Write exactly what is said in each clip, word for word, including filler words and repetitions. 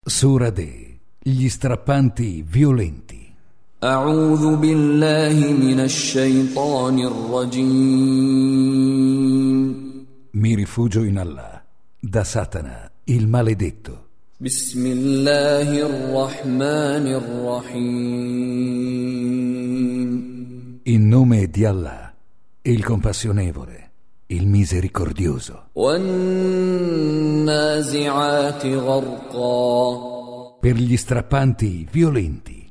Sura De, gli strappanti violenti. A'udhu billahi minash shaitanir rajim. Mi rifugio in Allah, da Satana, il maledetto. Bismillahir rahmanir rahim. In nome di Allah, il compassionevole, il misericordioso. Wan-nazi'ati gharqa. Per gli strappanti violenti.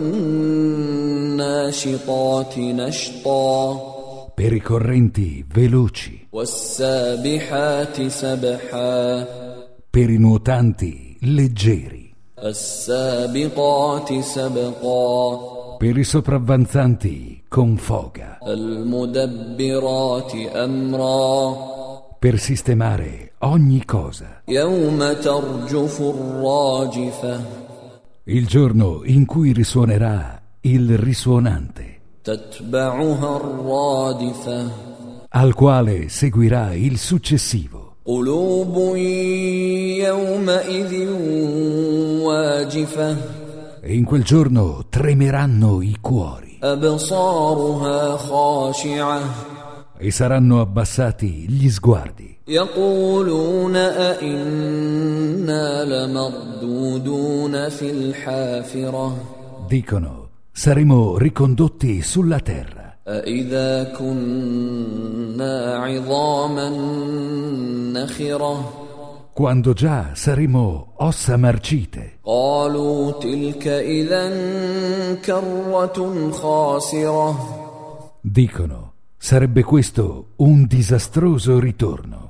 Wan-nashitati nashta. Per i correnti veloci. Was-sabihati sabha. Per i nuotanti leggeri. As-sabiqati sabqa. Per i sopravvanzanti con foga. Al-mudabbirati amra. Per sistemare ogni cosa. Yawma tarjufu ar-rajifa. Il giorno in cui risuonerà il risuonante. Tatba'uha ar-radifa. Al quale seguirà il successivo. Qulubun yawma idhin wajifa. E in quel giorno tremeranno i cuori. Absaruha khashi'ah. E saranno abbassati gli sguardi. Yaquluna a inna lamarduduna fil hafirah. Dicono, saremo ricondotti sulla terra. A idha kunna 'idhaman nakhirah. Quando già saremo ossa marcite. Qalu tilka idhan karratun khasirah. Dicono, sarebbe questo un disastroso ritorno.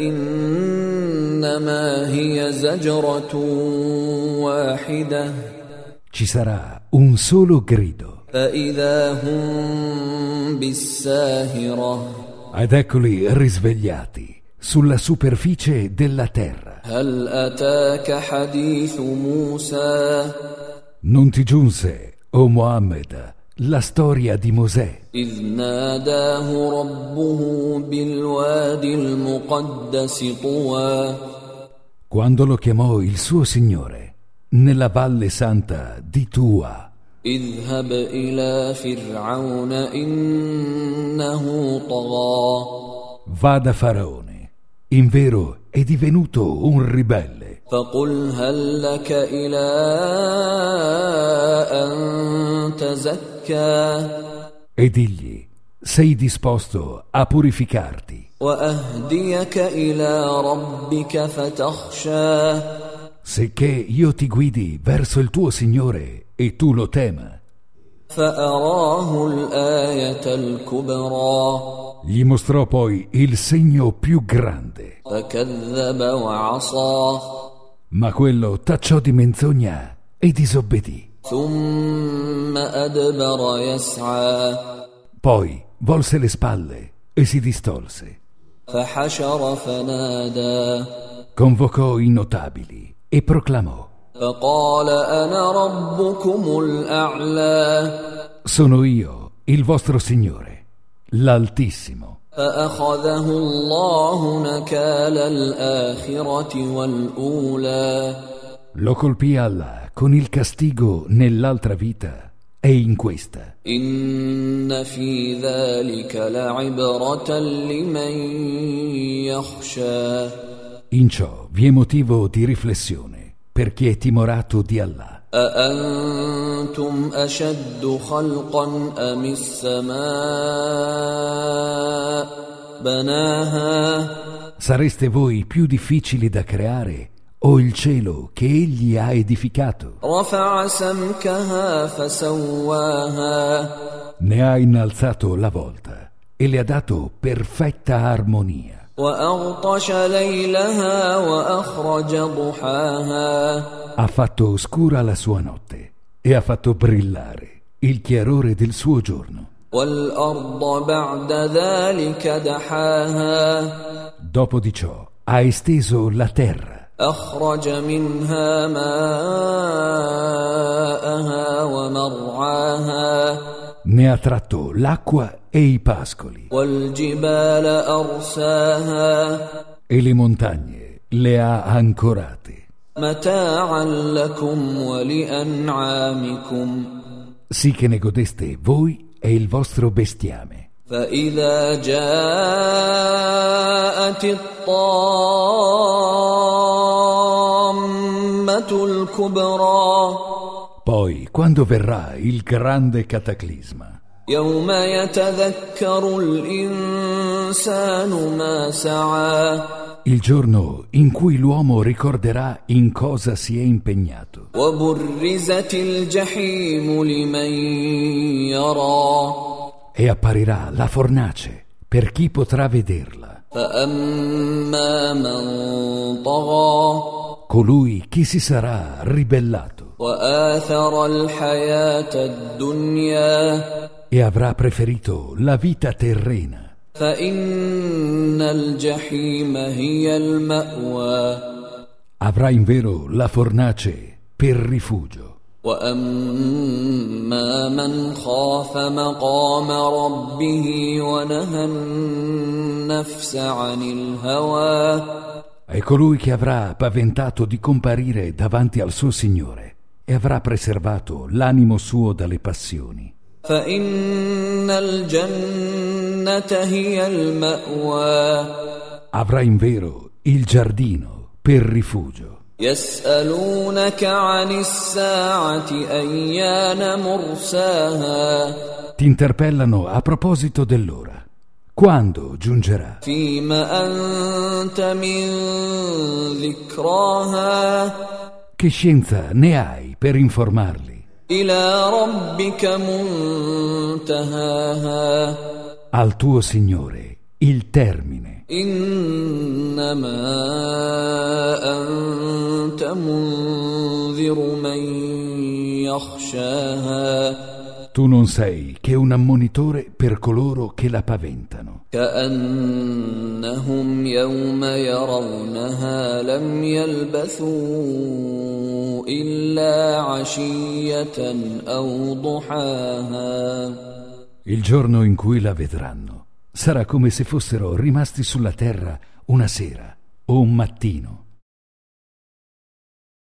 فإنما هي زجرة واحدة. Ci sarà un solo grido. فإذا هم بالساهرة. Ed eccoli risvegliati sulla superficie della terra. هل أتاك حديث موسى. Non ti giunse, o Muhammad, la storia di Mosè, إذ ناداه ربه بالوادي المقدس طوى. quando lo chiamò il suo Signore nella valle santa di Tua. اذهب إلى فرعون إنه طغى. Va da Faraone, invero è divenuto un ribelle. فقل هل لك إلى أن تزكى. E digli, sei disposto a purificarti وأهديك إلى ربك فتخشى. sicché io ti guidi verso il tuo Signore e tu lo tema. فأراه الآية الكبرى. Gli mostrò poi il segno più grande, فكذب وعصى. ma quello tacciò di menzogna e disobbedì. ثم أدبر يسعى. Poi volse le spalle e si distolse. فحشر فنادى. Convocò i notabili e proclamò: فقال أنا ربكم الأعلى. sono io, il vostro Signore, l'Altissimo. فأخذه الله نكال الآخرة والأولى. Lo colpì Allah con il castigo nell'altra vita e in questa. إن في ذلك لعبرة لمن يخشى. In ciò vi è motivo di riflessione per chi è timorato di Allah. أأنتم أشد خلقا أم السماء بناها. Sareste voi più difficili da creare o il cielo che egli ha edificato? رفع سمكها فسواها. Ne ha innalzato la volta e le ha dato perfetta armonia. وأغطش ليلها وأخرج ضحاها. Ha fatto oscura la sua notte e ha fatto brillare il chiarore del suo giorno. والأرض بعد ذلك دحاها. Dopo di ciò ha esteso la terra. أخرج منها ماءها ومرعاها. Ne ha tratto l'acqua e i pascoli. والجبال أرساها. E le montagne le ha ancorate. متاعا لكم ولأنعامكم sì che ne godeste voi e il vostro bestiame. فإذا جاءت الطامة الكبرى Poi, quando verrà il grande cataclisma, يوم يتذكر الإنسان ما سعى il giorno in cui l'uomo ricorderà in cosa si è impegnato, وبرزت الجحيم لمن يرى e apparirà la fornace per chi potrà vederla. فأما من طغى Colui che si sarà ribellato وآثر الحياة الدنيا e avrà preferito la vita terrena, فإن الجحيم هي المأوى avrà invero la fornace per rifugio. وأما من خاف مقام ربه ونهى النفس عن الهوى È colui che avrà paventato di comparire davanti al suo Signore e avrà preservato l'animo suo dalle passioni. فإن الجنة هي المأوى Avrà invero il giardino per rifugio. يسألونك عن الساعة أيان مرساها Ti interpellano a proposito dell'ora. Quando giungerà? فيما أنت من ذكراها Che scienza ne hai per informarli? إلى ربك منتهاها Al tuo Signore il termine. إنما أنت منذر من يخشاها Tu non sei che un ammonitore per coloro che la paventano. كأنهم يوم يرونها لم يلبثوا إلا عشية أو ضحاها Il giorno in cui la vedranno sarà come se fossero rimasti sulla terra una sera o un mattino.